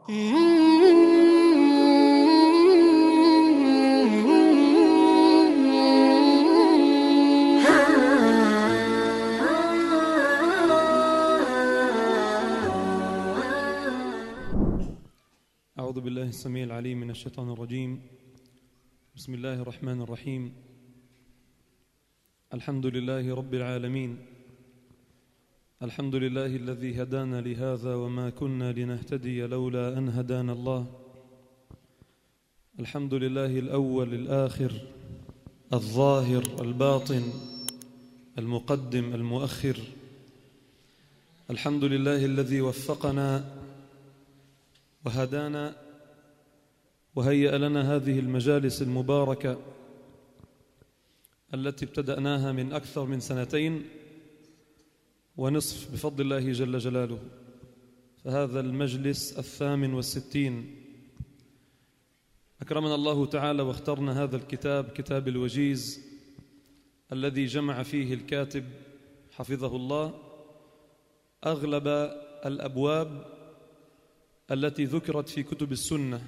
أعوذ بالله السميع العليم من الشيطان الرجيم. بسم الله الرحمن الرحيم. الحمد لله رب العالمين. الحمد لله الذي هدانا لهذا وما كنا لنهتدي لولا أن هدانا الله. الحمد لله الأول الآخر الظاهر الباطن المقدم المؤخر. الحمد لله الذي وفقنا وهدانا وهيأ لنا هذه المجالس المباركة التي ابتدأناها من أكثر من 2 ونصف بفضل الله جل جلاله. فهذا المجلس 68. أكرمنا الله تعالى واخترنا هذا الكتاب، كتاب الوجيز، الذي جمع فيه الكاتب حفظه الله أغلب الأبواب التي ذكرت في كتب السنة،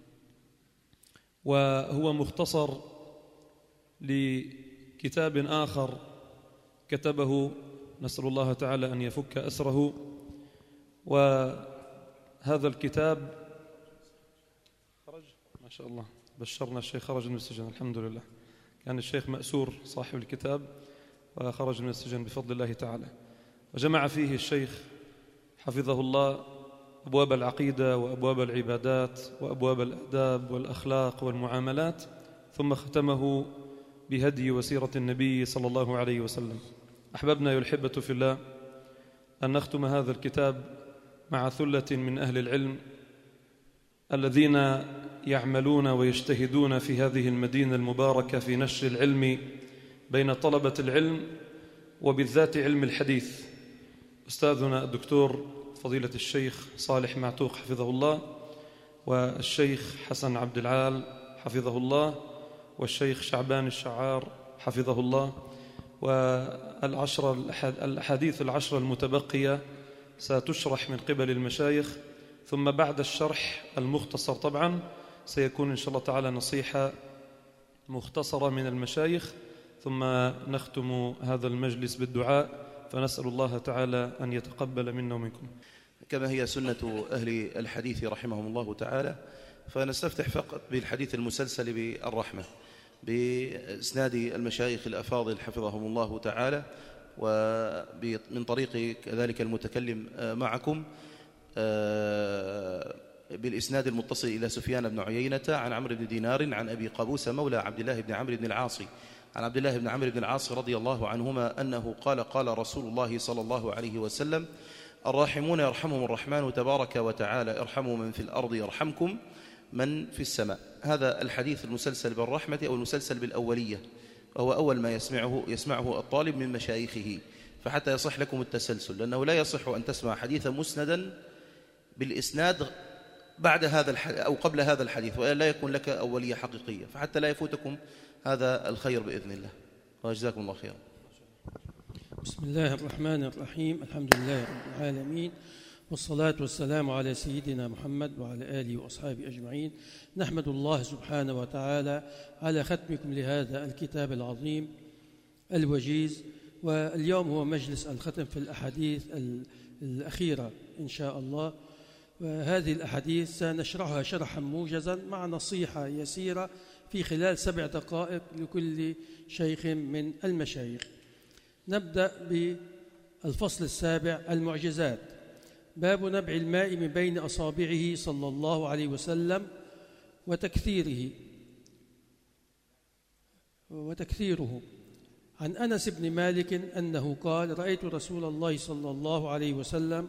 وهو مختصر لكتاب آخر كتبه، نسأل الله تعالى أن يفك أسره. وهذا الكتاب خرج ما شاء الله، بشرنا الشيخ خرج من السجن الحمد لله. كان الشيخ مأسور صاحب الكتاب وخرج من السجن بفضل الله تعالى. وجمع فيه الشيخ حفظه الله أبواب العقيدة وأبواب العبادات وأبواب الآداب والأخلاق والمعاملات، ثم ختمه بهدي وسيرة النبي صلى الله عليه وسلم. أحببنا أيها الأحبة في الله أن نختم هذا الكتاب مع ثلة من أهل العلم الذين يعملون ويجتهدون في هذه المدينة المباركة في نشر العلم بين طلبة العلم وبالذات علم الحديث. أستاذنا الدكتور فضيلة الشيخ صالح معتوق حفظه الله، والشيخ حسن عبد العال حفظه الله، والشيخ شعبان الشعار حفظه الله. والأحاديث 10 المتبقية ستشرح من قبل المشايخ، ثم بعد الشرح المختصر طبعا سيكون إن شاء الله تعالى نصيحة مختصرة من المشايخ، ثم نختم هذا المجلس بالدعاء، فنسأل الله تعالى أن يتقبل منا ومنكم. كما هي سنة أهل الحديث رحمهم الله تعالى، فنستفتح فقط بالحديث المسلسل بالرحمة بإسناد المشايخ الأفاضل حفظهم الله تعالى، ومن طريق كذلك المتكلم معكم بالإسناد المتصل إلى سفيان بن عيينة عن عمرو بن دينار عن أبي قابوس مولى عبد الله بن عمرو بن العاص عن عبد الله بن عمرو بن العاص رضي الله عنهما أنه قال: قال رسول الله صلى الله عليه وسلم: الراحمون يرحمهم الرحمن تبارك وتعالى، ارحموا من في الأرض يرحمكم من في السماء. هذا الحديث المسلسل بالرحمة أو المسلسل بالأولية، وهو أول ما يسمعه الطالب من مشايخه، فحتى يصح لكم التسلسل، لأنه لا يصح أن تسمع حديثا مسندا بالإسناد بعد هذا أو قبل هذا الحديث، وإلا لا يكون لك أولية حقيقية، فحتى لا يفوتكم هذا الخير بإذن الله. وجزاكم الله خيرا. بسم الله الرحمن الرحيم. الحمد لله رب العالمين، والصلاة والسلام على سيدنا محمد وعلى آله وأصحابه أجمعين. نحمد الله سبحانه وتعالى على ختمكم لهذا الكتاب العظيم الوجيز، واليوم هو مجلس الختم في الأحاديث الأخيرة إن شاء الله. وهذه الأحاديث سنشرحها شرحا موجزا مع نصيحة يسيرة في خلال 7 دقائق لكل شيخ من المشايخ. نبدأ بالفصل 7 المعجزات. باب نبع الماء من بين أصابعه صلى الله عليه وسلم وتكثيره. عن أنس بن مالك أنه قال: رأيت رسول الله صلى الله عليه وسلم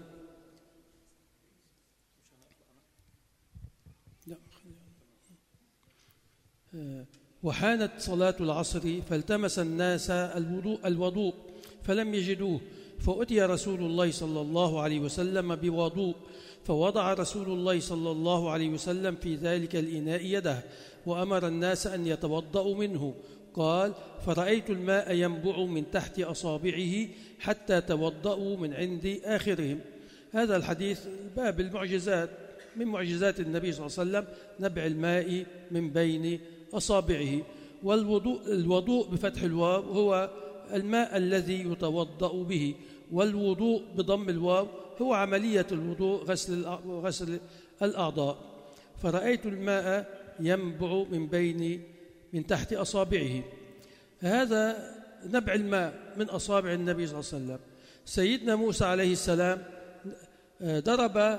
وحانت صلاة العصر فالتمس الناس الوضوء فلم يجدوه، فأتي رسول الله صلى الله عليه وسلم بوضوء، فوضع رسول الله صلى الله عليه وسلم في ذلك الإناء يده وأمر الناس أن يتوضأوا منه. قال: فرأيت الماء ينبع من تحت أصابعه حتى توضأوا من عند آخرهم. هذا الحديث باب المعجزات، من معجزات النبي صلى الله عليه وسلم نبع الماء من بين أصابعه. والوضوء بفتح الواو هو الماء الذي يتوضأ به، والوضوء بضم الواو هو عملية الوضوء، غسل الأعضاء. فرأيت الماء ينبع من تحت أصابعه. هذا نبع الماء من أصابع النبي صلى الله عليه وسلم. سيدنا موسى عليه السلام ضرب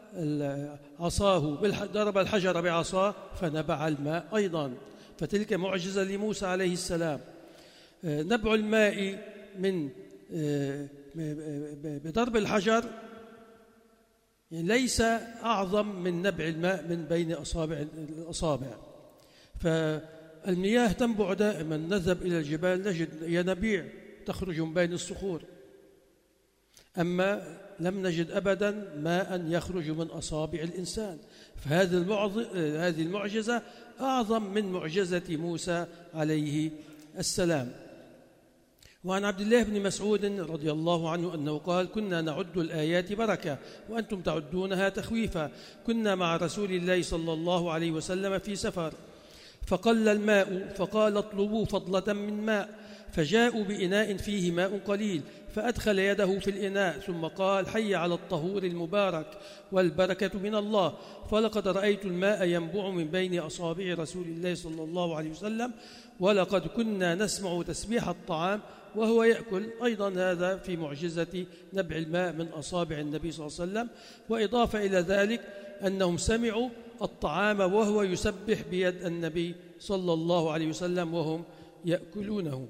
الحجر بعصاه فنبع الماء أيضا، فتلك معجزة لموسى عليه السلام. نبع الماء من بضرب الحجر ليس أعظم من نبع الماء من بين الأصابع. فالمياه تنبع دائما، نذهب إلى الجبال نجد ينابيع تخرج من بين الصخور، أما لم نجد أبدا ماء يخرج من أصابع الإنسان. فهذه المعجزة أعظم من معجزة موسى عليه السلام. وعن عبد الله بن مسعود رضي الله عنه أنه قال: كنا نعد الآيات بركة وأنتم تعدونها تخويفا. كنا مع رسول الله صلى الله عليه وسلم في سفر فقل الماء، فقال: اطلبوا فضلة من ماء. فجاءوا بإناء فيه ماء قليل، فأدخل يده في الإناء ثم قال: حي على الطهور المبارك والبركة من الله. فلقد رأيت الماء ينبع من بين أصابع رسول الله صلى الله عليه وسلم، ولقد كنا نسمع تسبيح الطعام وهو يأكل. أيضا هذا في معجزة نبع الماء من أصابع النبي صلى الله عليه وسلم. وإضافة إلى ذلك أنهم سمعوا الطعام وهو يسبح بيد النبي صلى الله عليه وسلم وهم يأكلونه.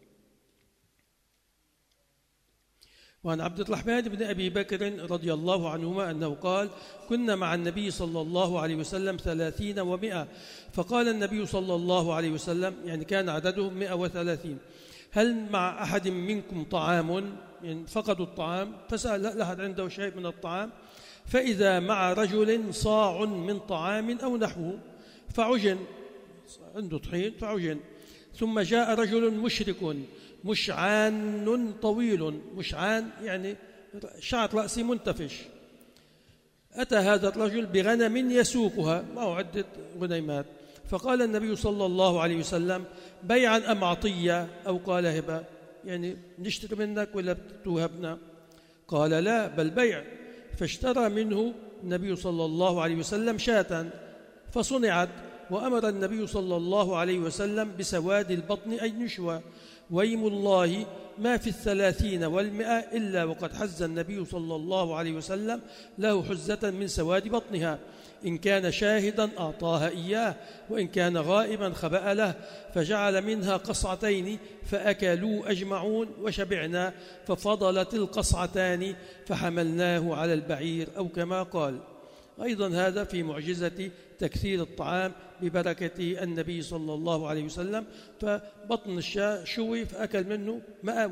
وعن عبد الرحمن بن أبي بكر رضي الله عنهما أنه قال: كنا مع النبي صلى الله عليه وسلم 30 و100. فقال النبي صلى الله عليه وسلم، يعني كان عددهم 130: هل مع أحد منكم طعام؟ يعني فقدوا الطعام، فسأل لا أحد عنده شيء من الطعام. فإذا مع رجل صاع من طعام أو نحوه فعجن، عنده طحين فعجن. ثم جاء رجل مشرك مشعان طويل، مشعان يعني شعر رأسي منتفش. أتى هذا الرجل بغنم يسوقها، معه عدة غنيمات. فقال النبي صلى الله عليه وسلم: بيعا أم عطية؟ أو قال هبة، يعني نشتري منك ولا توهبنا؟ قال: لا، بل بيع. فاشترى منه النبي صلى الله عليه وسلم شاة فصنعت، وأمر النبي صلى الله عليه وسلم بسواد البطن أي نشوى. ويم الله ما في 30 و100 إلا وقد حز النبي صلى الله عليه وسلم له حزة من سواد بطنها، إن كان شاهدا أعطاها إياه، وإن كان غائبا خبأ له. فجعل منها قصعتين فأكلوا أجمعون وشبعنا، ففضلت القصعتان فحملناه على البعير، أو كما قال. أيضا هذا في معجزة تكثير الطعام ببركة النبي صلى الله عليه وسلم. فبطن الشاة شوي فأكل منه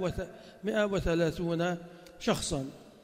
130 شخصا.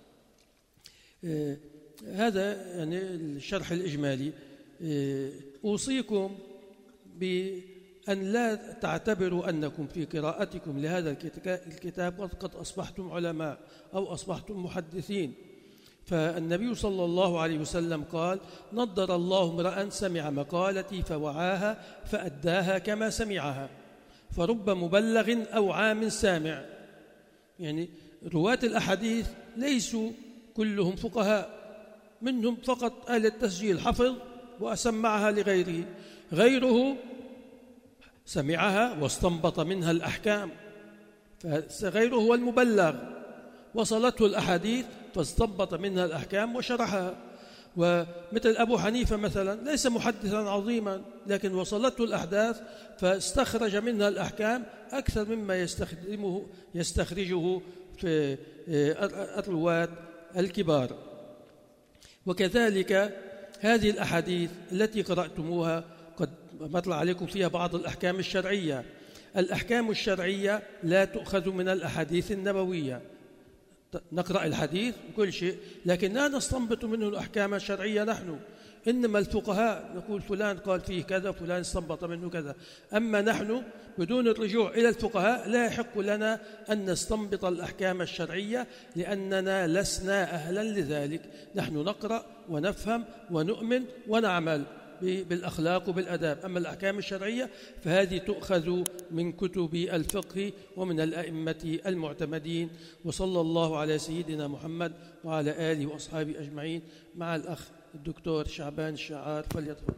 هذا يعني الشرح الإجمالي. أوصيكم بأن لا تعتبروا أنكم في قراءتكم لهذا الكتاب قد أصبحتم علماء أو أصبحتم محدثين. فالنبي صلى الله عليه وسلم قال: نضر الله امرأ سمع مقالتي فوعاها فأداها كما سمعها. فرب مبلغ أو عام سامع. يعني رواة الأحاديث ليسوا كلهم فقهاء، منهم فقط أهل التسجيل حفظ وأسمعها لغيره، غيره سمعها واستنبط منها الأحكام، فغيره هو المبلغ، وصلته الأحاديث فاستنبط منها الأحكام وشرحها. ومثل أبو حنيفة مثلا ليس محدثا عظيما، لكن وصلته الأحداث فاستخرج منها الأحكام أكثر مما يستخرجه في الرواة الكبار. وكذلك هذه الأحاديث التي قرأتموها قد مر عليكم فيها بعض الأحكام الشرعية. الأحكام الشرعية لا تؤخذ من الأحاديث النبوية. نقرأ الحديث وكل شيء، لكن لا نستنبط منه الأحكام الشرعية نحن، إنما الفقهاء نقول فلان قال فيه كذا، فلان استنبط منه كذا. أما نحن بدون الرجوع إلى الفقهاء لا يحق لنا أن نستنبط الأحكام الشرعية، لأننا لسنا أهلا لذلك. نحن نقرأ ونفهم ونؤمن ونعمل بالأخلاق وبالأداب. أما الأحكام الشرعية فهذه تؤخذ من كتب الفقه ومن الأئمة المعتمدين. وصلى الله على سيدنا محمد وعلى آله وأصحابه أجمعين. مع الأخ الدكتور شعبان الشعار، فليتفضل.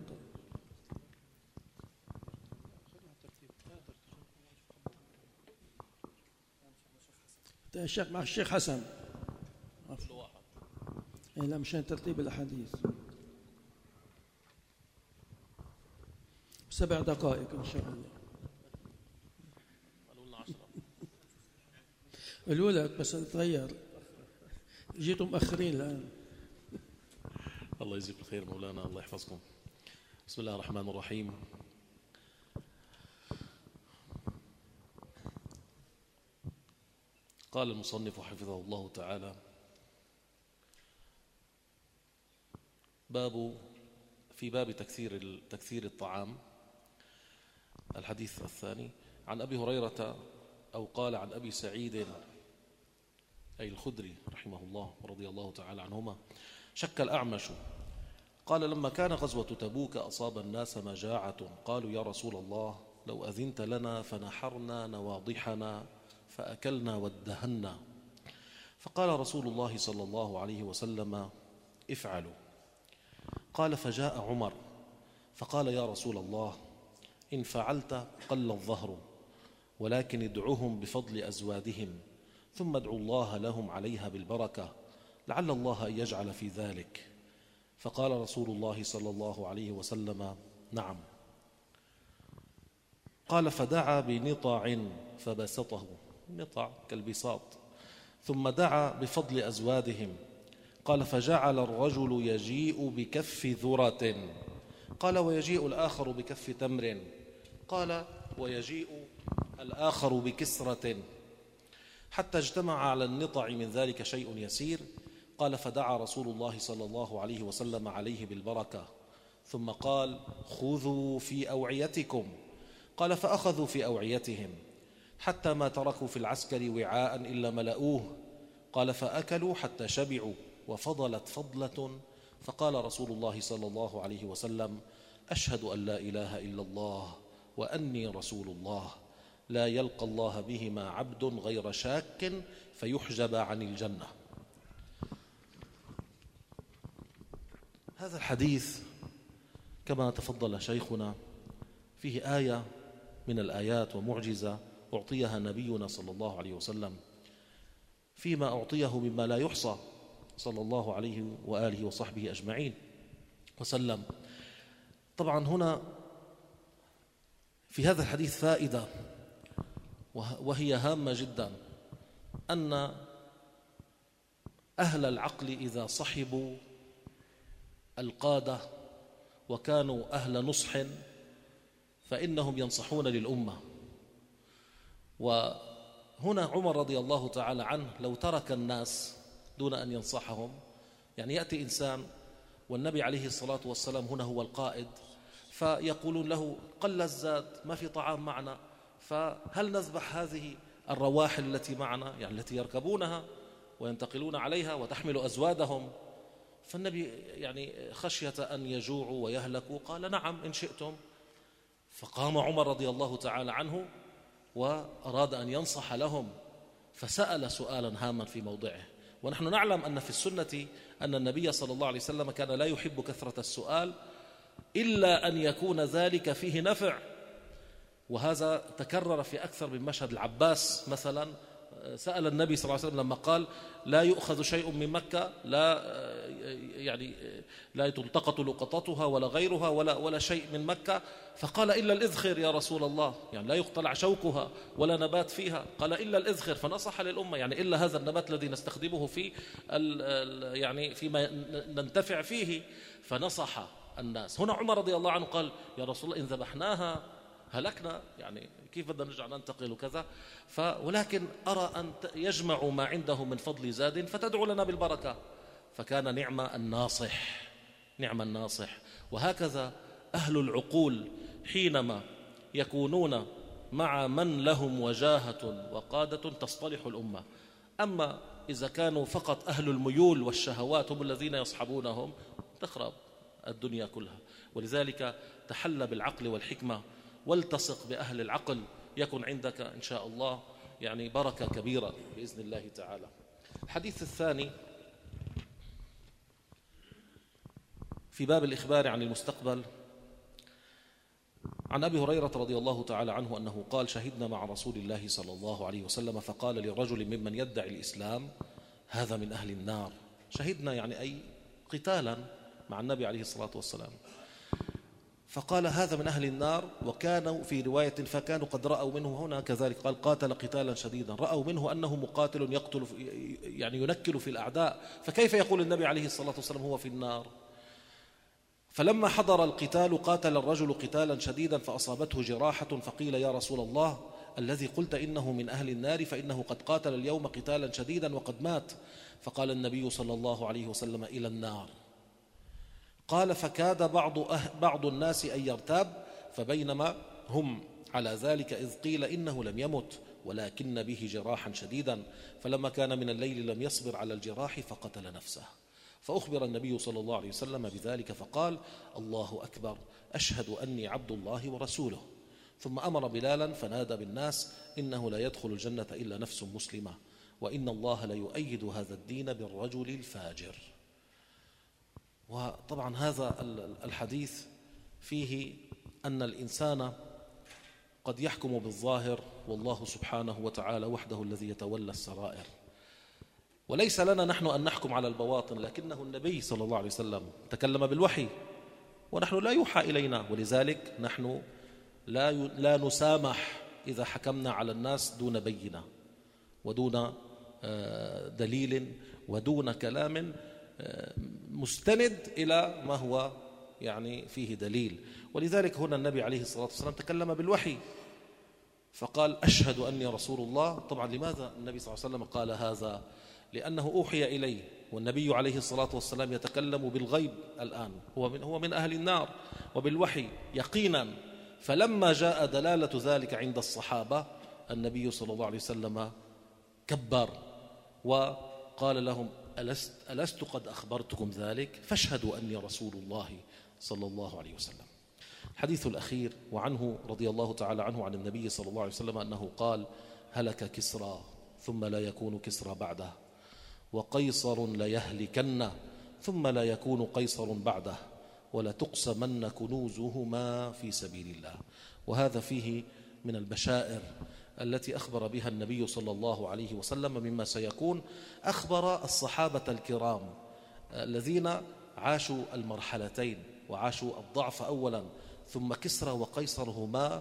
مع الشيخ حسن. لا، مشان ترتيب الأحاديث. 7 دقائق إن شاء الله. قالوا لك بس نتغير، جيتوا مؤخرين الآن. الله يجزيك الخير مولانا، الله يحفظكم. بسم الله الرحمن الرحيم. قال المصنف حفظه الله تعالى: في باب تكثير الطعام. الحديث الثاني عن أبي هريرة أو قال عن أبي سعيد أي الخدري رحمه الله ورضي الله تعالى عنهما: شك الأعمش قال: لما كان غزوة تبوك أصاب الناس مجاعة، قالوا: يا رسول الله، لو أذنت لنا فنحرنا نواضحنا فأكلنا وادهنا. فقال رسول الله صلى الله عليه وسلم: افعلوا. قال: فجاء عمر فقال: يا رسول الله، إن فعلت قل الظهر، ولكن ادعوهم بفضل أزوادهم، ثم ادعوا الله لهم عليها بالبركة، لعل الله أن يجعل في ذلك. فقال رسول الله صلى الله عليه وسلم: نعم. قال: فدعا بنطع فبسطه، نطع كالبساط، ثم دعا بفضل أزوادهم. قال: فجعل الرجل يجيء بكف ذرة، قال: ويجيء الآخر بكف تمر، قال: ويجيء الآخر بكسرة، حتى اجتمع على النطع من ذلك شيء يسير. قال: فدعا رسول الله صلى الله عليه وسلم عليه بالبركة، ثم قال: خذوا في أوعيتكم. قال: فأخذوا في أوعيتهم، حتى ما تركوا في العسكر وعاء إلا ملؤوه. قال: فأكلوا حتى شبعوا، وفضلت فضلة. فقال رسول الله صلى الله عليه وسلم: أشهد أن لا إله إلا الله وأني رسول الله، لا يلقى الله بهما عبد غير شاك فيحجب عن الجنة. هذا الحديث كما تفضل شيخنا فيه آية من الآيات ومعجزة أعطيها نبينا صلى الله عليه وسلم، فيما أعطيه مما لا يحصى صلى الله عليه وآله وصحبه أجمعين وسلم. طبعا هنا في هذا الحديث فائدة وهي هامة جدا، أن أهل العقل إذا صحبوا القادة وكانوا أهل نصح فإنهم ينصحون للأمة. وهنا عمر رضي الله تعالى عنه لو ترك الناس دون أن ينصحهم، يعني يأتي إنسان والنبي عليه الصلاة والسلام هنا هو القائد، فيقولون له: قل الزاد، ما في طعام معنا، فهل نذبح هذه الرواحل التي معنا، يعني التي يركبونها وينتقلون عليها وتحمل أزوادهم؟ فالنبي يعني خشية أن يجوعوا ويهلكوا قال: نعم إن شئتم. فقام عمر رضي الله تعالى عنه وأراد أن ينصح لهم، فسأل سؤالا هاما في موضعه. ونحن نعلم أن في السنة أن النبي صلى الله عليه وسلم كان لا يحب كثرة السؤال إلا أن يكون ذلك فيه نفع، وهذا تكرر في أكثر من مشهد. العباس مثلا سأل النبي صلى الله عليه وسلم لما قال: لا يؤخذ شيء من مكة، لا تلتقط لقطتها ولا غيرها ولا شيء من مكة، فقال: إلا الإذخر يا رسول الله، يعني لا يقتلع شوكها ولا نبات فيها، قال: إلا الإذخر. فنصح للأمة، يعني إلا هذا النبات الذي نستخدمه في يعني فيما ننتفع فيه، فنصح الناس. هنا عمر رضي الله عنه قال: يا رسول الله، إن ذبحناها هلكنا، يعني كيف بدنا نرجع ننتقل وكذا، ولكن أرى أن يجمع ما عنده من فضل زاد فتدعو لنا بالبركة. فكان نعم الناصح نعم الناصح. وهكذا أهل العقول حينما يكونون مع من لهم وجاهة وقادة تصطلح الأمة. أما إذا كانوا فقط أهل الميول والشهوات هم الذين يصحبونهم تخرب الدنيا كلها. ولذلك تحلى بالعقل والحكمة والتصق بأهل العقل، يكن عندك إن شاء الله يعني بركة كبيرة بإذن الله تعالى. الحديث الثاني في باب الإخبار عن المستقبل، عن أبي هريرة رضي الله تعالى عنه أنه قال: شهدنا مع رسول الله صلى الله عليه وسلم فقال لرجل ممن يدعي الإسلام: هذا من أهل النار. شهدنا يعني أي قتالا مع النبي عليه الصلاة والسلام. فقال: هذا من أهل النار. وكانوا في رواية فكانوا قد رأوا منه، هنا كذلك قال: قاتل قتالا شديدا، رأوا منه أنه مقاتل يقتل يعني ينكل في الأعداء، فكيف يقول النبي عليه الصلاة والسلام هو في النار؟ فلما حضر القتال قاتل الرجل قتالا شديدا فأصابته جراحة، فقيل: يا رسول الله، الذي قلت إنه من أهل النار فإنه قد قاتل اليوم قتالا شديدا وقد مات. فقال النبي صلى الله عليه وسلم: إلى النار. قال: فكاد بعض الناس أن يرتاب، فبينما هم على ذلك إذ قيل إنه لم يمت ولكن به جراحا شديدا، فلما كان من الليل لم يصبر على الجراح فقتل نفسه. فأخبر النبي صلى الله عليه وسلم بذلك فقال: الله أكبر، أشهد أني عبد الله ورسوله. ثم أمر بلالا فنادى بالناس: إنه لا يدخل الجنة إلا نفس مسلمة، وإن الله لا يؤيد هذا الدين بالرجل الفاجر. وطبعا هذا الحديث فيه أن الإنسان قد يحكم بالظاهر، والله سبحانه وتعالى وحده الذي يتولى السرائر، وليس لنا نحن أن نحكم على البواطن، لكنه النبي صلى الله عليه وسلم تكلم بالوحي ونحن لا يوحى إلينا، ولذلك نحن لا نسامح إذا حكمنا على الناس دون بينة ودون دليل ودون كلام مستند إلى ما هو يعني فيه دليل. ولذلك هنا النبي عليه الصلاة والسلام تكلم بالوحي فقال: أشهد أني رسول الله. طبعا لماذا النبي صلى الله عليه وسلم قال هذا؟ لأنه أوحي إليه، والنبي عليه الصلاة والسلام يتكلم بالغيب الآن، هو من أهل النار وبالوحي يقينا. فلما جاء دلالة ذلك عند الصحابة النبي صلى الله عليه وسلم كبر وقال لهم: ألست قد أخبرتكم ذلك؟ فاشهدوا أني رسول الله صلى الله عليه وسلم. الحديث الأخير وعنه رضي الله تعالى عنه عن النبي صلى الله عليه وسلم أنه قال: هلك كسرى ثم لا يكون كسرى بعده، وقيصر ليهلكن ثم لا يكون قيصر بعده، ولتقسمن كنوزهما في سبيل الله. وهذا فيه من البشائر التي أخبر بها النبي صلى الله عليه وسلم مما سيكون. أخبر الصحابة الكرام الذين عاشوا المرحلتين وعاشوا الضعف أولا، ثم كسرى وقيصر هما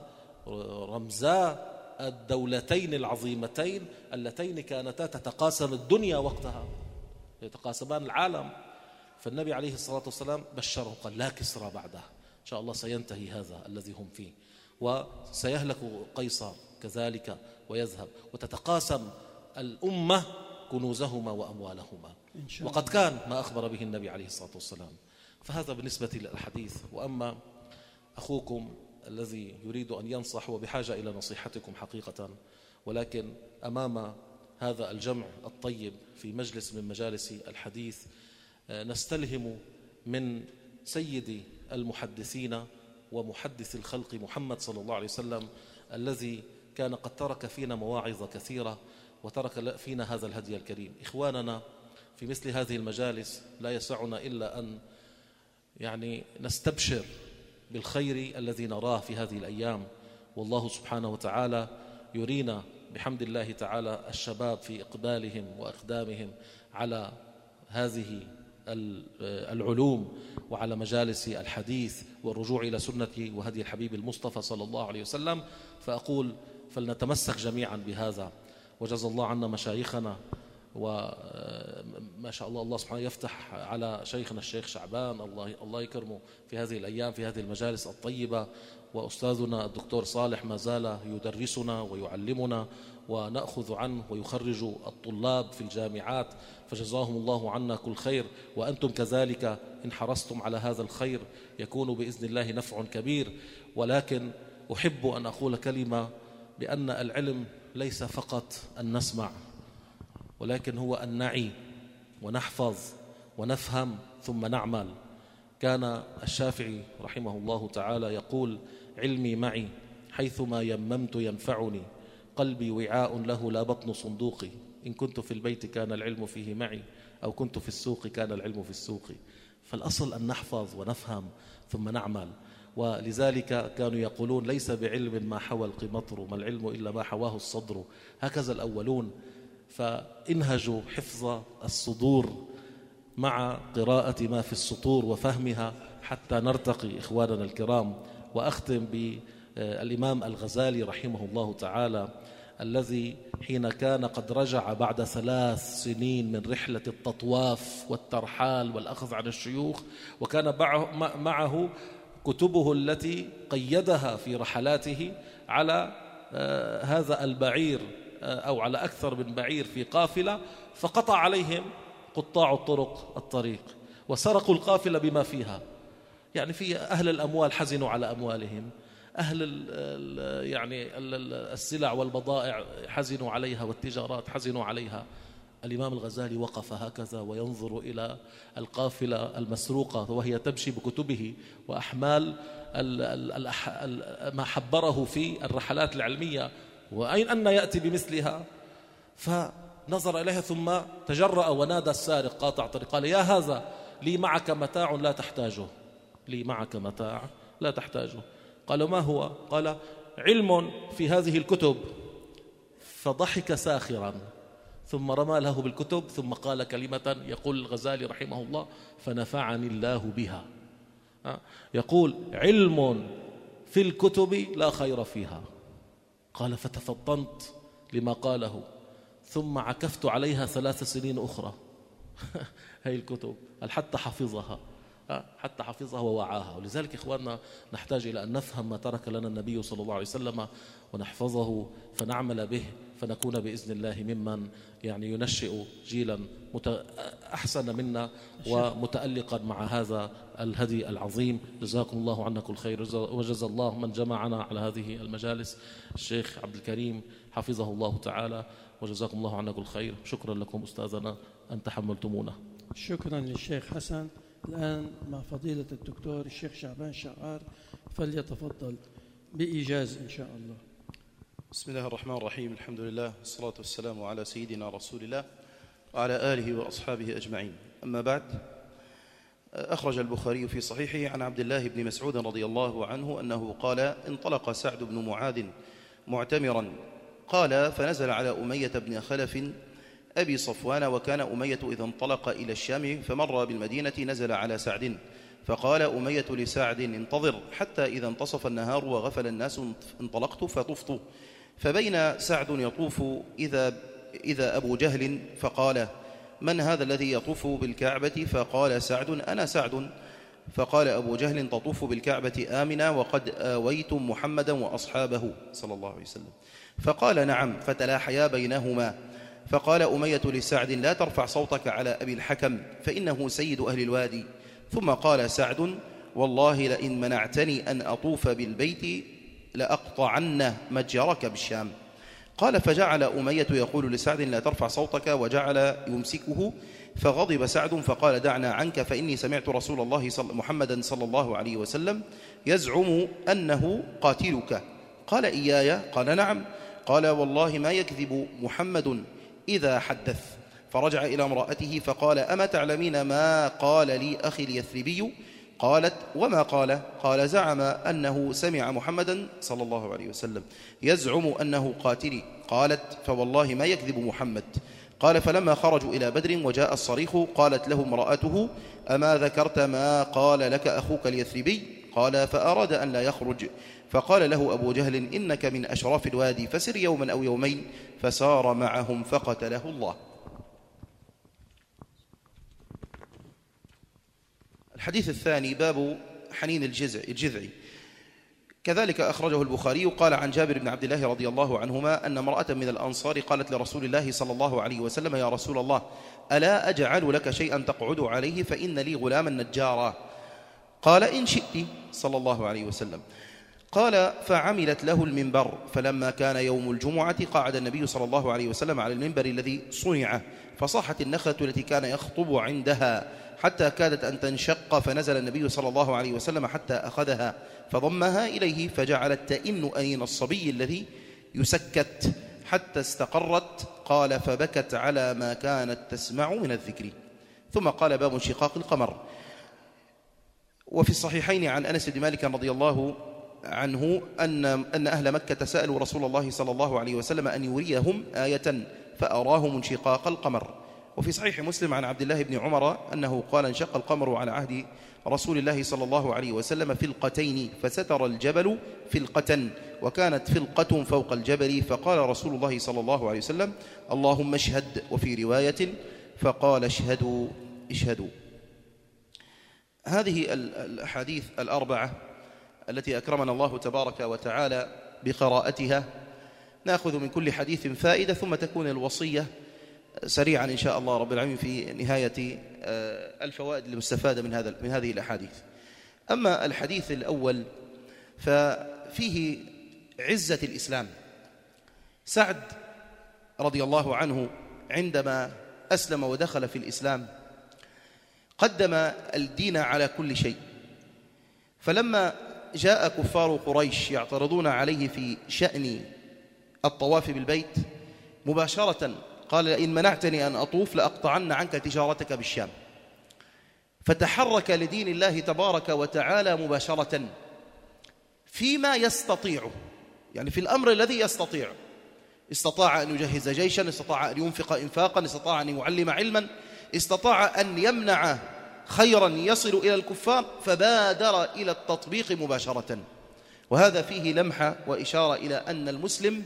رمزا الدولتين العظيمتين اللتين كانتا تتقاسم الدنيا وقتها، يتقاسمان العالم. فالنبي عليه الصلاة والسلام بشره قال: لا كسرى بعده، إن شاء الله سينتهي هذا الذي هم فيه، وسيهلك قيصر كذلك ويذهب، وتتقاسم الأمة كنوزهما وأموالهما، وقد كان ما أخبر به النبي عليه الصلاة والسلام. فهذا بالنسبة للحديث. وأما أخوكم الذي يريد أن ينصح وبحاجة إلى نصيحتكم حقيقة، ولكن أمام هذا الجمع الطيب في مجلس من مجالس الحديث نستلهم من سيد المحدثين ومحدث الخلق محمد صلى الله عليه وسلم، الذي كان قد ترك فينا مواعظ كثيرة وترك فينا هذا الهدي الكريم. إخواننا في مثل هذه المجالس لا يسعنا إلا أن يعني نستبشر بالخير الذي نراه في هذه الأيام، والله سبحانه وتعالى يرينا بحمد الله تعالى الشباب في إقبالهم وإقدامهم على هذه العلوم وعلى مجالس الحديث والرجوع إلى سنة وهدي الحبيب المصطفى صلى الله عليه وسلم. فأقول: فلنتمسك جميعا بهذا. وجزى الله عنا مشايخنا وما شاء الله الله سبحانه يفتح على شيخنا الشيخ شعبان، الله يكرمه في هذه الأيام في هذه المجالس الطيبة. وأستاذنا الدكتور صالح ما زال يدرسنا ويعلمنا ونأخذ عنه ويخرج الطلاب في الجامعات، فجزاهم الله عنا كل خير. وأنتم كذلك إن حرصتم على هذا الخير يكون بإذن الله نفع كبير. ولكن أحب أن أقول كلمة، بأن العلم ليس فقط أن نسمع، ولكن هو أن نعي ونحفظ ونفهم ثم نعمل. كان الشافعي رحمه الله تعالى يقول: علمي معي حيثما يممت ينفعني، قلبي وعاء له لا بطن صندوقي، إن كنت في البيت كان العلم فيه معي، أو كنت في السوق كان العلم في السوق. فالأصل أن نحفظ ونفهم ثم نعمل. ولذلك كانوا يقولون: ليس بعلم ما حوى القمطر، ما العلم إلا ما حواه الصدر. هكذا الأولون. فانهجوا حفظ الصدور مع قراءة ما في السطور وفهمها حتى نرتقي إخواننا الكرام. وأختم بالإمام الغزالي رحمه الله تعالى، الذي حين كان قد رجع بعد 3 سنين من رحلة التطواف والترحال والأخذ عن الشيوخ، وكان معه كتبه التي قيدها في رحلاته على هذا البعير أو على أكثر من بعير في قافلة، فقطع عليهم قطاع الطريق وسرقوا القافلة بما فيها. يعني في أهل الأموال حزنوا على أموالهم، أهل يعني السلع والبضائع حزنوا عليها والتجارات حزنوا عليها. الإمام الغزالي وقف هكذا وينظر إلى القافلة المسروقة وهي تمشي بكتبه وأحمال ما حبره في الرحلات العلمية، وأين أن يأتي بمثلها؟ فنظر إليها ثم تجرأ ونادى السارق قاطع طريق، قال: يا هذا لي معك متاع لا تحتاجه، لي معك متاع لا تحتاجه. قال: ما هو؟ قال: علم في هذه الكتب. فضحك ساخرا ثم رمى له بالكتب، ثم قال كلمة يقول الغزالي رحمه الله: فنفعني الله بها. يقول: علم في الكتب لا خير فيها. قال: فتفطنت لما قاله، ثم عكفت عليها 3 سنين أخرى هي الكتب حتى حفظها ووعاها. ولذلك إخواننا نحتاج إلى أن نفهم ما ترك لنا النبي صلى الله عليه وسلم ونحفظه فنعمل به، فنكون بإذن الله ممن يعني ينشئ جيلا أحسن منا ومتألقا مع هذا الهدي العظيم. جزاكم الله عنا كل خير، وجزا الله من جمعنا على هذه المجالس الشيخ عبد الكريم حفظه الله تعالى، وجزاكم الله عنا كل خير. شكرا لكم أستاذنا أن تحملتمونا. شكرا للشيخ حسن. الآن مع فضيلة الدكتور الشيخ شعبان شعار، فليتفضل بإيجاز إن شاء الله. بسم الله الرحمن الرحيم، الحمد لله والصلاة والسلام على سيدنا رسول الله وعلى آله وأصحابه أجمعين. أما بعد، أخرج البخاري في صحيحه عن عبد الله بن مسعود رضي الله عنه أنه قال: انطلق سعد بن معاذ معتمرا، قال: فنزل على أمية بن خلف أبي صفوان، وكان أمية إذا انطلق إلى الشام فمر بالمدينة نزل على سعد، فقال أمية لسعد: انتظر حتى إذا انتصف النهار وغفل الناس انطلقت فطفت، فبين سعد يطوف إذا أبو جهل، فقال: من هذا الذي يطوف بالكعبة؟ فقال سعد: أنا سعد. فقال أبو جهل: تطوف بالكعبة آمنا وقد آويتم محمدا وأصحابه صلى الله عليه وسلم. فقال: نعم. فتلاحيا بينهما. فقال أمية لسعد: لا ترفع صوتك على أبي الحكم فإنه سيد أهل الوادي. ثم قال سعد: والله لئن منعتني أن أطوف بالبيت لأقطعن متجرك بالشام. قال: فجعل أمية يقول لسعد: لا ترفع صوتك، وجعل يمسكه. فغضب سعد فقال: دعنا عنك، فإني سمعت رسول الله محمدا صلى الله عليه وسلم يزعم أنه قاتلك. قال: إياي؟ قال: نعم. قال: والله ما يكذب محمد إذا حدث. فرجع إلى امرأته فقال: أما تعلمين ما قال لي أخي اليثربي؟ قالت: وما قال؟ قال: زعم أنه سمع محمدا صلى الله عليه وسلم يزعم أنه قاتلي. قالت: فوالله ما يكذب محمد. قال: فلما خرجوا إلى بدر وجاء الصريخ قالت له امرأته: أما ذكرت ما قال لك أخوك اليثربي؟ قال: فأراد أن لا يخرج. فقال له أبو جهل: إنك من أشراف الوادي، فسر يوما أو يومين. فسار معهم فقتله الله. الحديث الثاني باب حنين الجذع، كذلك أخرجه البخاري. قال عن جابر بن عبد الله رضي الله عنهما أن امرأة من الأنصار قالت لرسول الله صلى الله عليه وسلم: يا رسول الله، ألا أجعل لك شيئا تقعد عليه فإن لي غلاما نجارا؟ قال: إن شئت، صلى الله عليه وسلم. قال: فعملت له المنبر، فلما كان يوم الجمعة قعد النبي صلى الله عليه وسلم على المنبر الذي صنع، فصاحت النخلة التي كان يخطب عندها حتى كادت أن تنشق، فنزل النبي صلى الله عليه وسلم حتى أخذها فضمها إليه، فجعلت تئن أنين الصبي الذي يسكت حتى استقرت. قال: فبكت على ما كانت تسمع من الذكر. ثم قال: باب انشقاق القمر. وفي الصحيحين عن أنس بن مالك رضي الله عنه أن أهل مكة سألوا رسول الله صلى الله عليه وسلم أن يريهم آية فأراهم انشقاق القمر. وفي صحيح مسلم عن عبد الله بن عمر أنه قال: انشق القمر على عهد رسول الله صلى الله عليه وسلم فلقتين، فستر الجبل فلقة، وكانت فلقة فوق الجبل، فقال رسول الله صلى الله عليه وسلم: اللهم اشهد. وفي رواية: فقال: اشهدوا اشهدوا. هذه الأحاديث الأربعة التي أكرمنا الله تبارك وتعالى بقراءتها، نأخذ من كل حديث فائدة، ثم تكون الوصية سريعا إن شاء الله رب العالمين في نهاية الفوائد المستفادة من هذه الأحاديث. أما الحديث الأول ففيه عزة الإسلام. سعد رضي الله عنه عندما أسلم ودخل في الإسلام قدم الدين على كل شيء، فلما جاء كفار قريش يعترضون عليه في شأن الطواف بالبيت مباشرة قال: إن منعتني أن أطوف لأقطعن عنك تجارتك بالشام. فتحرك لدين الله تبارك وتعالى مباشرة فيما يستطيع، يعني في الأمر الذي يستطيع. استطاع أن يجهز جيشا، استطاع أن ينفق إنفاقا، استطاع أن يعلم علما، استطاع أن يمنع خيرا يصل إلى الكفار، فبادر إلى التطبيق مباشرة. وهذا فيه لمحة وإشارة إلى أن المسلم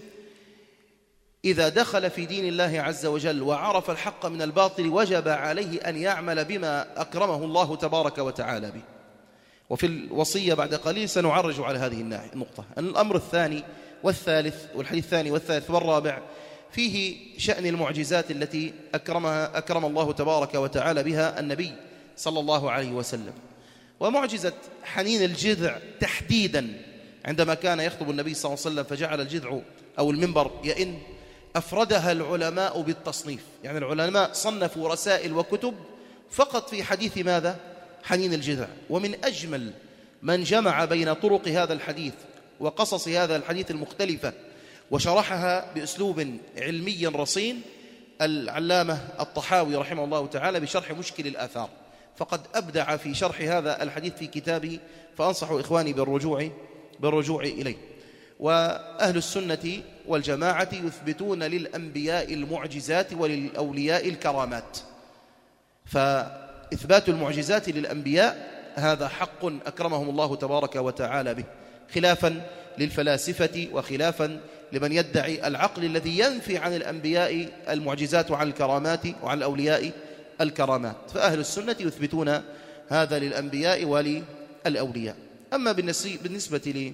إذا دخل في دين الله عز وجل وعرف الحق من الباطل وجب عليه أن يعمل بما أكرمه الله تبارك وتعالى به. وفي الوصية بعد قليل سنعرج على هذه النقطة. الأمر الثاني والثالث، والحديث الثاني والثالث والرابع فيه شأن المعجزات التي أكرم الله تبارك وتعالى بها النبي صلى الله عليه وسلم. ومعجزة حنين الجذع تحديدا عندما كان يخطب النبي صلى الله عليه وسلم فجعل الجذع أو المنبر يئن، أفردها العلماء بالتصنيف، يعني العلماء صنفوا رسائل وكتب فقط في حديث ماذا؟ حنين الجذع. ومن أجمل من جمع بين طرق هذا الحديث وقصص هذا الحديث المختلفة وشرحها بأسلوب علمي رصين العلامة الطحاوي رحمه الله تعالى بشرح مشكل الآثار، فقد أبدع في شرح هذا الحديث في كتابه، فأنصح إخواني بالرجوع إليه. وأهل السنة والجماعة يثبتون للأنبياء المعجزات وللأولياء الكرامات، فإثبات المعجزات للأنبياء هذا حق أكرمهم الله تبارك وتعالى به، خلافا للفلاسفة وخلافا لمن يدعي العقل الذي ينفي عن الأنبياء المعجزات وعن الكرامات وعن الأولياء الكرامات. فأهل السنة يثبتون هذا للأنبياء وللأولياء. أما بالنسبة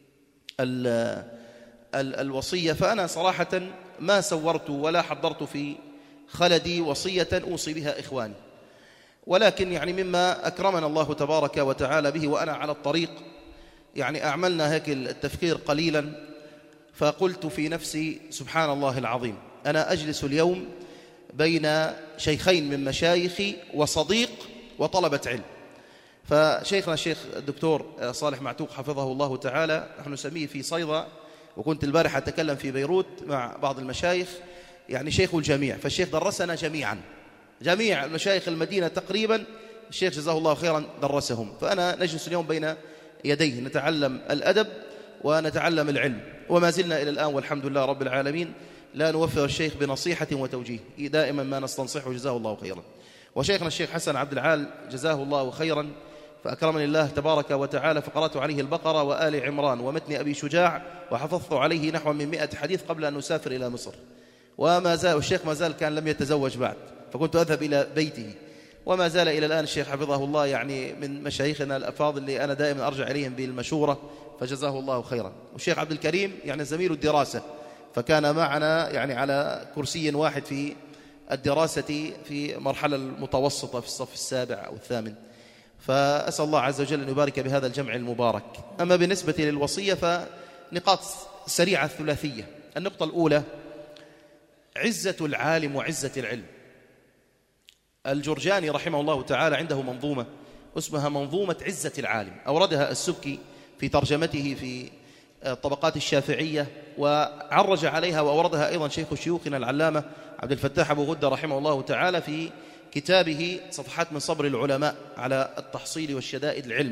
للوصية فأنا صراحة ما سورت ولا حضرت في خلدي وصية أوصي بها إخواني، ولكن يعني مما أكرمنا الله تبارك وتعالى به وأنا على الطريق يعني أعملنا هيك التفكير قليلا، فقلت في نفسي سبحان الله العظيم، أنا أجلس اليوم بين شيخين من مشايخي وصديق وطلبة علم. فشيخنا الشيخ الدكتور صالح معتوق حفظه الله تعالى نحن نسميه في صيدا، وكنت البارحة أتكلم في بيروت مع بعض المشايخ، يعني شيخ الجميع، فالشيخ درسنا جميعا، جميع مشايخ المدينة تقريبا الشيخ جزاه الله خيرا درسهم. فأنا نجلس اليوم بين يديه نتعلم الأدب ونتعلم العلم، وما زلنا إلى الآن والحمد لله رب العالمين لا نوفر الشيخ بنصيحة وتوجيه، دائما ما نستنصحه جزاه الله خيرا. وشيخنا الشيخ حسن عبد العال جزاه الله خيرا فأكرمني الله تبارك وتعالى، فقرأت عليه البقرة وآل عمران ومتن أبي شجاع، وحفظت عليه نحو من 100 حديث قبل أن نسافر إلى مصر. وما زال والشيخ ما زال كان لم يتزوج بعد، فكنت أذهب إلى بيته وما زال إلى الآن الشيخ حفظه الله يعني من مشايخنا الأفاضل اللي أنا دائما أرجع إليهم بالمشورة، فجزاه الله خيرا. والشيخ عبد الكريم يعني زميل الدراسة، فكان معنا يعني على كرسي واحد في الدراسة في مرحلة المتوسطة في الصف السابع أو الثامن، فأسأل الله عز وجل أن يبارك بهذا الجمع المبارك. أما بالنسبة للوصية فنقاط سريعة ثلاثية. النقطة الأولى عزة العالم وعزة العلم. الجرجاني رحمه الله تعالى عنده منظومة اسمها منظومة عزة العالم، أوردها السبكي في ترجمته في طبقات الشافعية، وعرج عليها وأوردها أيضا شيخ شيوخنا العلامة عبد الفتاح أبو غدة رحمه الله تعالى في كتابه صفحات من صبر العلماء على التحصيل والشدائد العلم،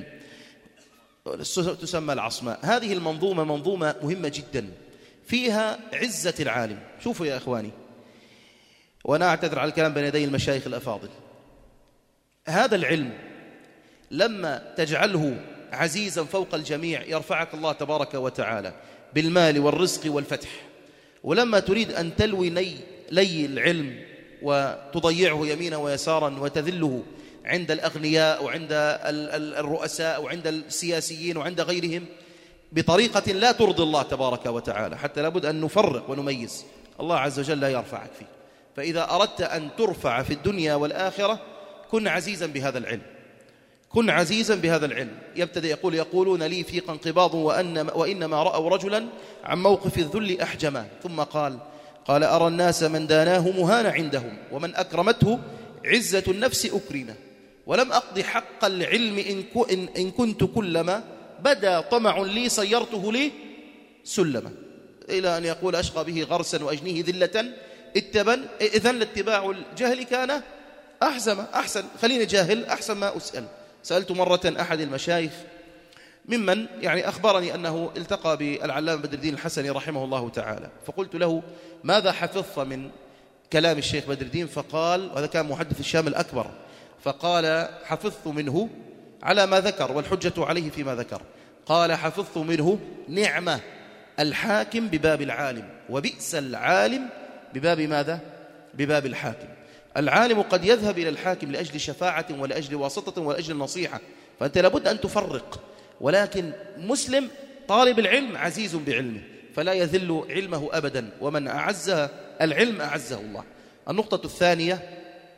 تسمى العصماء. هذه المنظومة منظومة مهمة جدا فيها عزة العالم. شوفوا يا إخواني، وأنا أعتذر على الكلام بين يدي المشايخ الأفاضل، هذا العلم لما تجعله عزيزا فوق الجميع يرفعك الله تبارك وتعالى بالمال والرزق والفتح، ولما تريد أن تلوي لي العلم وتضيعه يمينا ويسارا وتذله عند الأغنياء وعند الرؤساء وعند السياسيين وعند غيرهم بطريقة لا ترضي الله تبارك وتعالى، حتى لابد أن نفرق ونميز. الله عز وجل لا يرفعك فيه. فإذا أردت أن ترفع في الدنيا والآخرة كن عزيزا بهذا العلم، كن عزيزا بهذا العلم. يبتدئ يقولون لي فيك انقباض وإنما رأوا رجلا عن موقف الذل أحجما، ثم قال أرى الناس من داناه مهان عندهم ومن أكرمته عزة النفس أكرمه، ولم أقضي حق العلم إن كنت كلما بدا طمع لي صيرته لي سلما، إلى أن يقول أشقى به غرسا وأجنيه ذلة إذن لاتباع الجهل كان أحسن، خليني جاهل أحسن ما أسأل. سألت مرة أحد المشايخ ممن يعني أخبرني أنه التقى بالعلامة بدر الدين الحسني رحمه الله تعالى، فقلت له ماذا حفظت من كلام الشيخ بدر الدين؟ فقال، وهذا كان محدث الشام الأكبر، فقال حفظت منه على ما ذكر والحجة عليه فيما ذكر، قال حفظت منه نعمة الحاكم بباب العالم وبئس العالم بباب ماذا؟ بباب الحاكم. العالم قد يذهب إلى الحاكم لأجل شفاعة ولأجل واسطة ولأجل نصيحة، فأنت لابد أن تفرق. ولكن مسلم طالب العلم عزيز بعلمه فلا يذل علمه أبدا، ومن أعز العلم أعزه الله. النقطة الثانية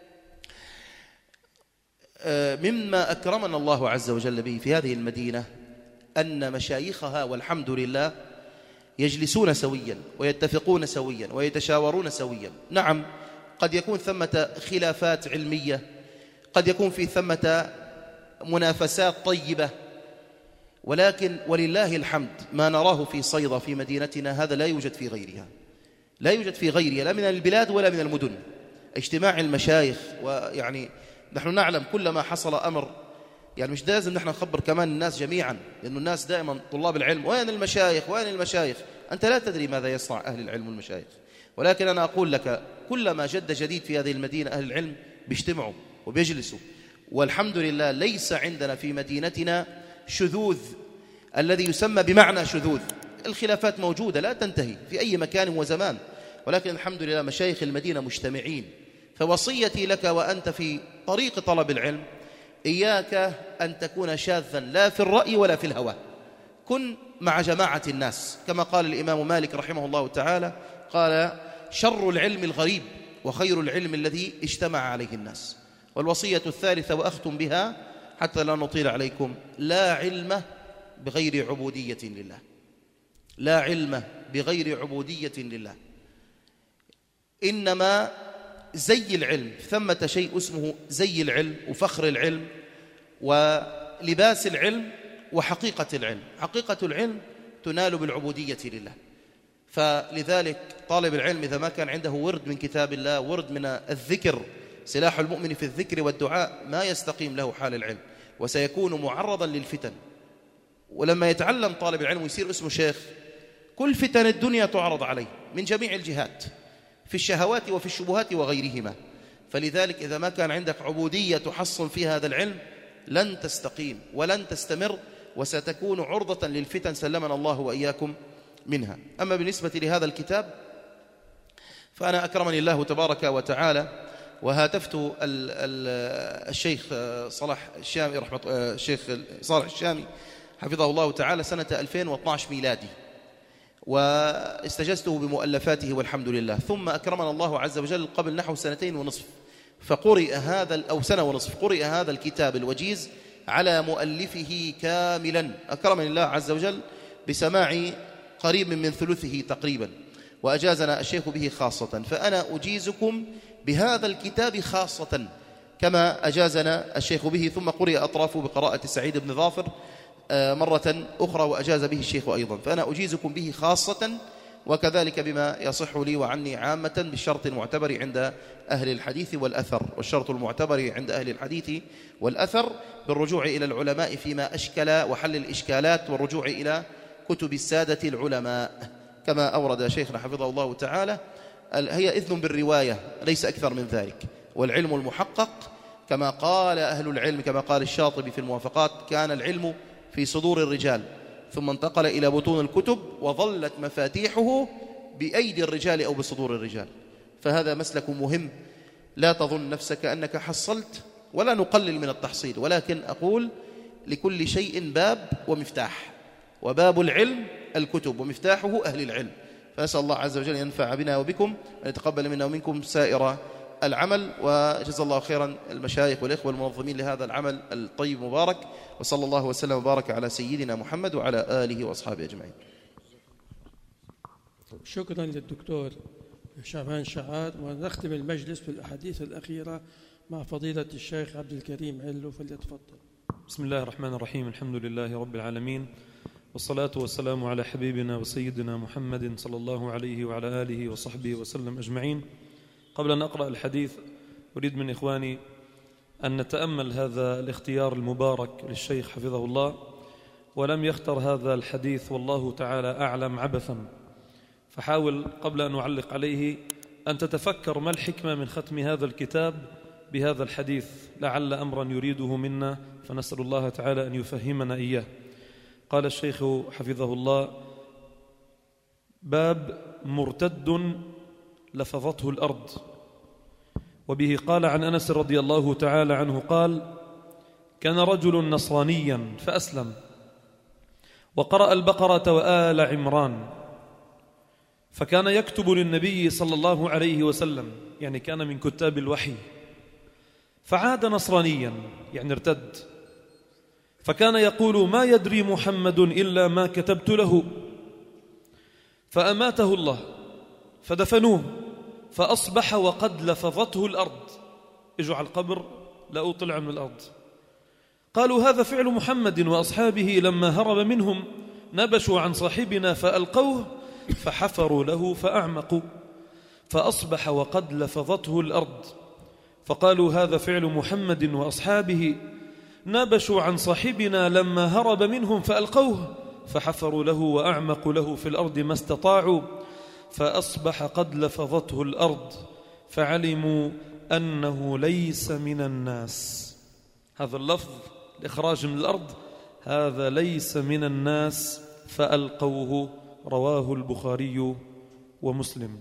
مما أكرمنا الله عز وجل به في هذه المدينة أن مشايخها والحمد لله يجلسون سويا ويتفقون سويا ويتشاورون سويا. نعم قد يكون ثمة خلافات علمية، قد يكون في ثمة منافسات طيبة، ولكن ولله الحمد ما نراه في صيدا في مدينتنا هذا لا يوجد في غيرها، لا يوجد في غيرها لا من البلاد ولا من المدن. اجتماع المشايخ، ويعني نحن نعلم كل ما حصل أمر، يعني مش لازم نحن نخبر كمان الناس جميعا، لأن الناس دائما طلاب العلم وين المشايخ وين المشايخ، أنت لا تدري ماذا يصنع أهل العلم والمشايخ. ولكن أنا أقول لك كلما جد جديد في هذه المدينة أهل العلم بيجتمعوا وبيجلسوا، والحمد لله ليس عندنا في مدينتنا شذوذ الذي يسمى بمعنى شذوذ. الخلافات موجودة لا تنتهي في أي مكان وزمان، ولكن الحمد لله مشايخ المدينة مجتمعين. فوصيتي لك وأنت في طريق طلب العلم إياك أن تكون شاذا لا في الرأي ولا في الهوى، كن مع جماعة الناس، كما قال الإمام مالك رحمه الله تعالى، قال شر العلم الغريب وخير العلم الذي اجتمع عليه الناس. والوصية الثالثة وأختم بها حتى لا نطيل عليكم، لا علم بغير عبودية لله، لا علم بغير عبودية لله. إنما زي العلم، ثمة شيء اسمه زي العلم وفخر العلم ولباس العلم وحقيقة العلم. حقيقة العلم تنال بالعبودية لله. فلذلك طالب العلم إذا ما كان عنده ورد من كتاب الله، ورد من الذكر، سلاح المؤمن في الذكر والدعاء، ما يستقيم له حال العلم وسيكون معرضا للفتن. ولما يتعلم طالب العلم ويصير اسمه شيخ، كل فتن الدنيا تعرض عليه من جميع الجهات في الشهوات وفي الشبهات وغيرهما. فلذلك إذا ما كان عندك عبودية تحصن فيها هذا العلم لن تستقيم ولن تستمر، وستكون عرضة للفتن سلمنا الله وإياكم منها. أما بالنسبة لهذا الكتاب فأنا أكرمني الله تبارك وتعالى وهاتفت الشيخ صلاح الشامي الشيخ صالح الشامي حفظه الله تعالى سنة 2012 ميلادي، واستجزته بمؤلفاته والحمد لله. ثم أكرمنا الله عز وجل قبل نحو 2.5 سنين فقرئ هذا أو 1.5 سنة قرئ هذا الكتاب الوجيز على مؤلفه كاملا. أكرمني الله عز وجل بسماع قريب من ثلثه تقريبا، وأجازنا الشيخ به خاصة، فأنا أجيزكم بهذا الكتاب خاصة كما أجازنا الشيخ به. ثم قرئ أطرافه بقراءة سعيد بن ظافر مرة أخرى وأجاز به الشيخ أيضا، فأنا أجيزكم به خاصة، وكذلك بما يصح لي وعني عامة بالشرط المعتبر عند أهل الحديث والأثر. والشرط المعتبر عند أهل الحديث والأثر بالرجوع إلى العلماء فيما أشكل وحل الإشكالات، والرجوع إلى كتب السادة العلماء كما أورد شيخنا حفظه الله تعالى. هي إذن بالرواية ليس أكثر من ذلك، والعلم المحقق كما قال أهل العلم كما قال الشاطبي في الموافقات: كان العلم في صدور الرجال ثم انتقل إلى بطون الكتب وظلت مفاتيحه بأيدي الرجال أو بصدور الرجال. فهذا مسلك مهم، لا تظن نفسك أنك حصلت، ولا نقلل من التحصيل، ولكن أقول لكل شيء باب ومفتاح، وباب العلم الكتب ومفتاحه أهل العلم. فنسأل الله عز وجل أن ينفع بنا وبكم، أن يتقبل منا ومنكم سائر العمل، وجزا الله خيرا المشايخ والإخوة المنظمين لهذا العمل الطيب المبارك، وصلى الله وسلم وبارك على سيدنا محمد وعلى آله وأصحابه أجمعين. شكرا للدكتور شعبان شعار. ونختم المجلس في الأحاديث الأخيرة مع فضيلة الشيخ عبد الكريم علو، فليتفضل. بسم الله الرحمن الرحيم. الحمد لله رب العالمين، والصلاة والسلام على حبيبنا وسيدنا محمد صلى الله عليه وعلى آله وصحبه وسلم أجمعين. قبل أن أقرأ الحديث أريد من إخواني أن نتأمل هذا الاختيار المبارك للشيخ حفظه الله، ولم يختر هذا الحديث والله تعالى أعلم عبثا. فحاول قبل أن أعلق عليه أن تتفكر ما الحكمة من ختم هذا الكتاب بهذا الحديث، لعل أمرا يريده منا، فنسأل الله تعالى أن يفهمنا إياه. قال الشيخ حفظه الله: باب مرتد لفظته الأرض. وبه قال عن أنس رضي الله تعالى عنه قال: كان رجل نصرانيا فأسلم وقرأ البقرة وآل عمران، فكان يكتب للنبي صلى الله عليه وسلم، يعني كان من كتاب الوحي، فعاد نصرانيا يعني ارتد، فكان يقول: ما يدري محمد إلا ما كتبت له، فأماته الله فدفنوه، فأصبح وقد لفظته الأرض. اجوا على القبر لقوا طلع من الأرض. قالوا: هذا فعل محمد وأصحابه لما هرب منهم نبشوا عن صاحبنا فألقوه فحفروا له فأعمقوا، فأصبح وقد لفظته الأرض. فقالوا: هذا فعل محمد وأصحابه نبشوا عن صاحبنا لما هرب منهم فألقوه فحفروا له وأعمقوا له في الأرض ما استطاعوا، فأصبح قد لفظته الأرض، فعلموا أنه ليس من الناس. هذا اللفظ الإخراج من الأرض هذا ليس من الناس، فألقوه. رواه البخاري ومسلم.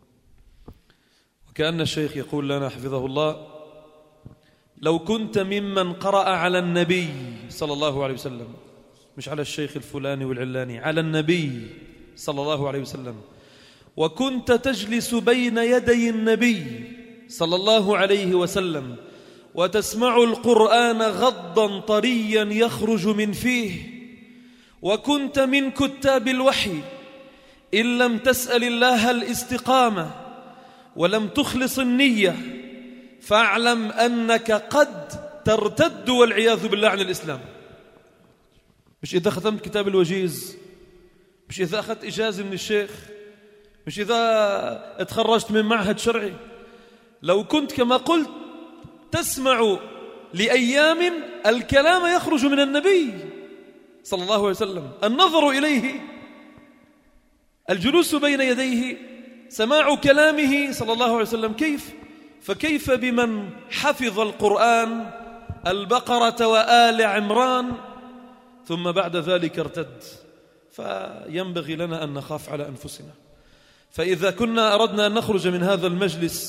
وكأن الشيخ يقول لنا حفظه الله: لو كنت ممن قرأ على النبي صلى الله عليه وسلم، مش على الشيخ الفلاني والعلاني، على النبي صلى الله عليه وسلم، وكنت تجلس بين يدي النبي صلى الله عليه وسلم وتسمع القرآن غضا طريا يخرج من فيه، وكنت من كتاب الوحي، إن لم تسأل الله الاستقامة ولم تخلص النية فاعلم أنك قد ترتد والعياذ بالله عن الإسلام. مش إذا ختمت كتاب الوجيز، مش إذا أخذت إجازة من الشيخ، مش إذا اتخرجت من معهد شرعي. لو كنت كما قلت تسمع لأيام الكلام يخرج من النبي صلى الله عليه وسلم، النظر إليه، الجلوس بين يديه، سماع كلامه صلى الله عليه وسلم، فكيف بمن حفظ القرآن البقرة وآل عمران ثم بعد ذلك ارتد؟ فينبغي لنا أن نخاف على أنفسنا. فإذا كنا أردنا أن نخرج من هذا المجلس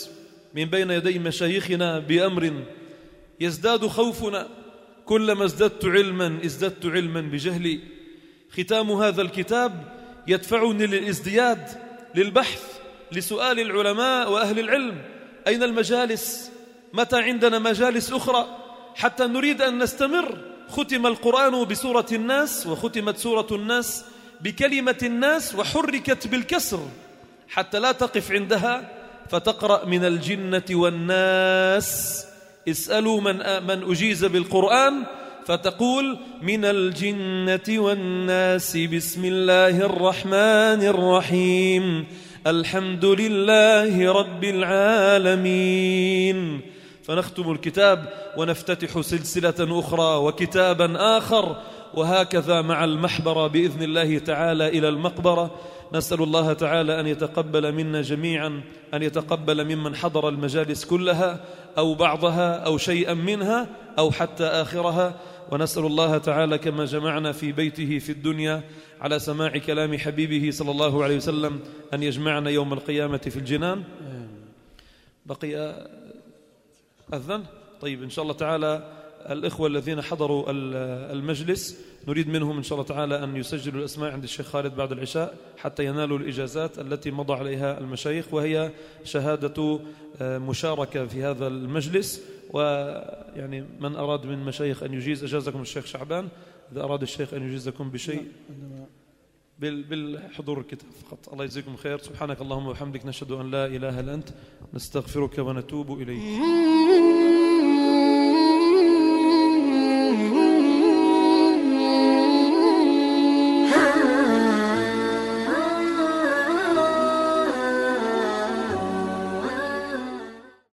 من بين يدي مشايخنا بأمر يزداد خوفنا، كلما ازددت علما بجهلي. ختام هذا الكتاب يدفعني للازدياد، للبحث، لسؤال العلماء وأهل العلم: أين المجالس؟ متى عندنا مجالس أخرى حتى نريد أن نستمر؟ ختم القرآن بسورة الناس، وختمت سورة الناس بكلمة الناس وحركت بالكسر حتى لا تقف عندها فتقرأ من الجنة والناس. اسألوا من أجيز بالقرآن فتقول من الجنة والناس بسم الله الرحمن الرحيم الحمد لله رب العالمين. فنختم الكتاب ونفتتح سلسلة أخرى وكتابا آخر، وهكذا مع المحبرة بإذن الله تعالى إلى المقبرة. نسأل الله تعالى أن يتقبل منا جميعا، أن يتقبل ممن حضر المجالس كلها أو بعضها أو شيئا منها أو حتى آخرها. ونسأل الله تعالى كما جمعنا في بيته في الدنيا على سماع كلام حبيبه صلى الله عليه وسلم أن يجمعنا يوم القيامة في الجنان. بقي أذن؟ طيب إن شاء الله تعالى الإخوة الذين حضروا المجلس نريد منهم إن شاء الله تعالى أن يسجلوا الأسماء عند الشيخ خالد بعد العشاء حتى ينالوا الإجازات التي مضى عليها المشايخ، وهي شهادة مشاركة في هذا المجلس. ويعني من أراد من مشايخ أن يجيز أجازكم الشيخ شعبان، إذا أراد الشيخ أن يجيزكم بشيء بالحضور الكتاب فقط. الله يجزيكم خير. سبحانك اللهم وبحمدك، نشهد أن لا إله إلا أنت، نستغفرك ونتوب إليك.